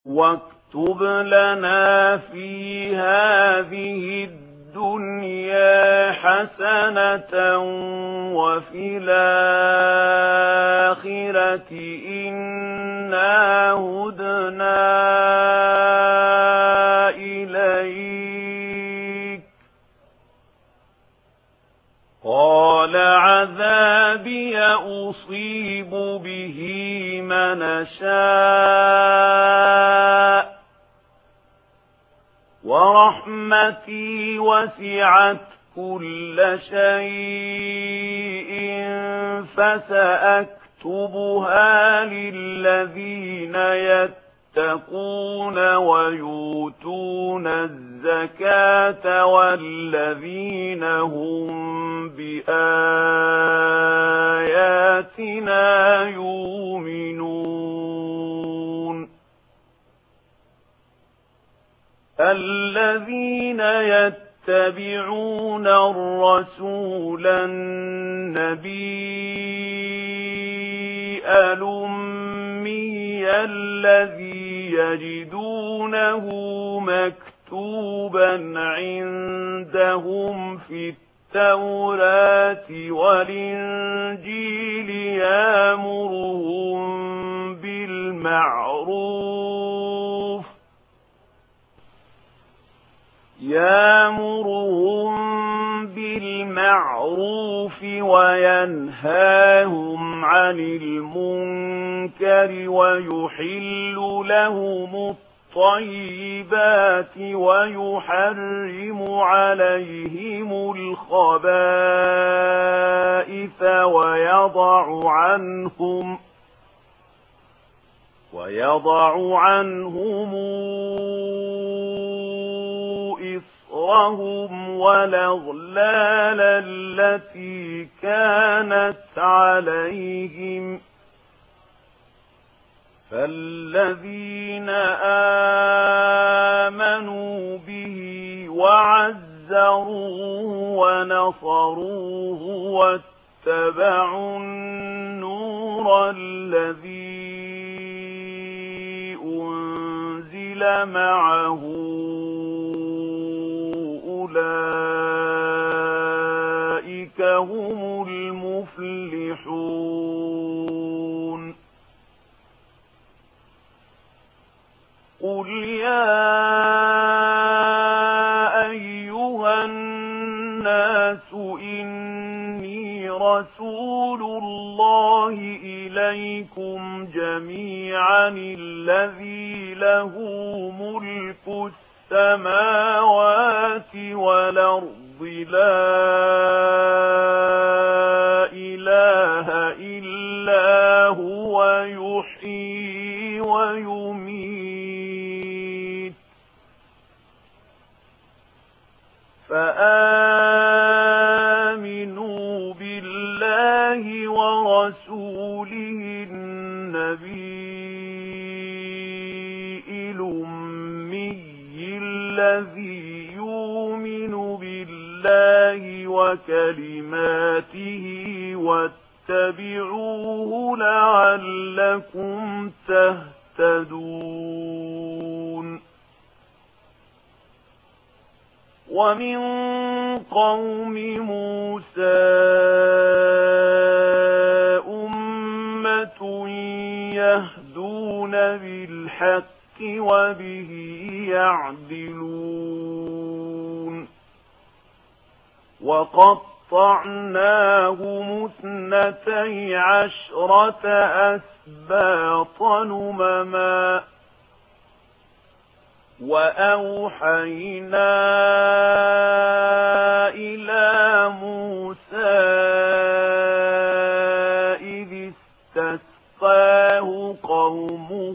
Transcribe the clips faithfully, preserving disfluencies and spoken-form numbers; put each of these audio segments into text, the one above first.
واكتب لنا في هذه الدنيا حسنة وفي الآخرة إنا هدنا إليك. قال عذابي أصيب به من شاء ورحمتي وسعت كل شيء فسأكتبها للذين يتقون ويؤتون الزكاة والذين هم بآياتنا يؤمنون. الذين يتبعون الرسول النبي الأمي الذي يجدونه مكتوبا عندهم في التوراة والإنجيل يأمرهم بالمعروف يأمرهم بالمعروف وينهاهم عن المنكر ويحل لهم الطيبات ويحرم عليهم الخبائث ويضع عنهم ويضع عنهم إصرهم والأغلال التي كانت عليهم. فالذين آمنوا به وعزروه ونصروه واتبعوا النور الذي أنزل معه أولئك هم المفلحون. قل يا أيها الناس إني رسول الله إليكم جميعا الذي له ملك السماوات والأرض لا إله إلا هو يحيي ويميت. فآمنوا بالله ورسوله النبي الأمي الذي يؤمن بالله وكلماته واتبعوه لعلكم تهتدون. ومن قوم موسى أمة يهدون بالحق وبه يعدلون. وقطعناهم اثنتي عشرة أسباطا أمما وأوحينا إلى موسى إذ استسقاه قومه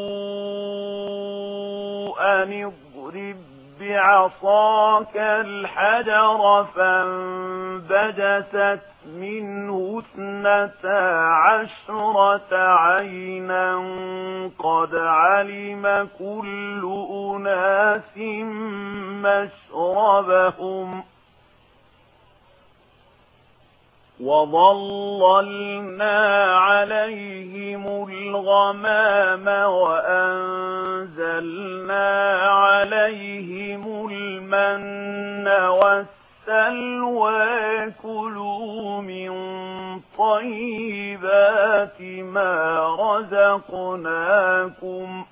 أن اضرب بعصاك الحجر فانبجست منه اثنتا عشرة عينا قد علم كل أناس مشربهم وظللنا عليهم الغمام وأنزلنا عليهم المن والسلوى كلوا من طيبات ما رزقناكم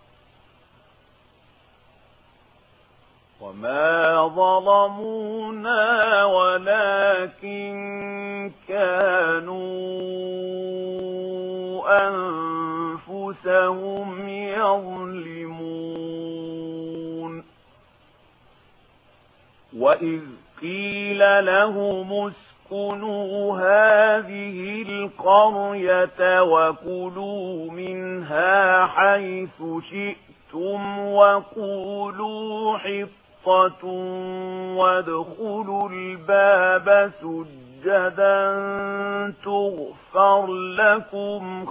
وما ظلمونا ولكن كانوا أنفسهم يظلمون وإذ قيل لهم اسكنوا هذه القرية وكلوا منها حيث شئتم وقولوا حطة وادخلوا الباب سجدا تغفر لكم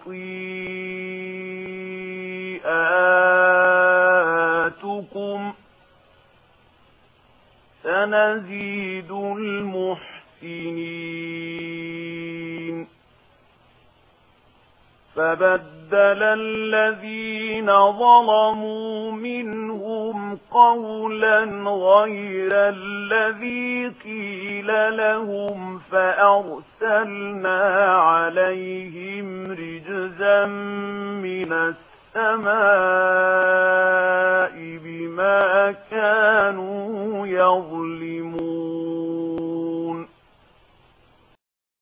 خطيئاتكم سنزيد المحسنين فبدل الذين ظلموا منهم قولا غير الذي قيل لهم فأرسلنا عليهم رجزا من السماء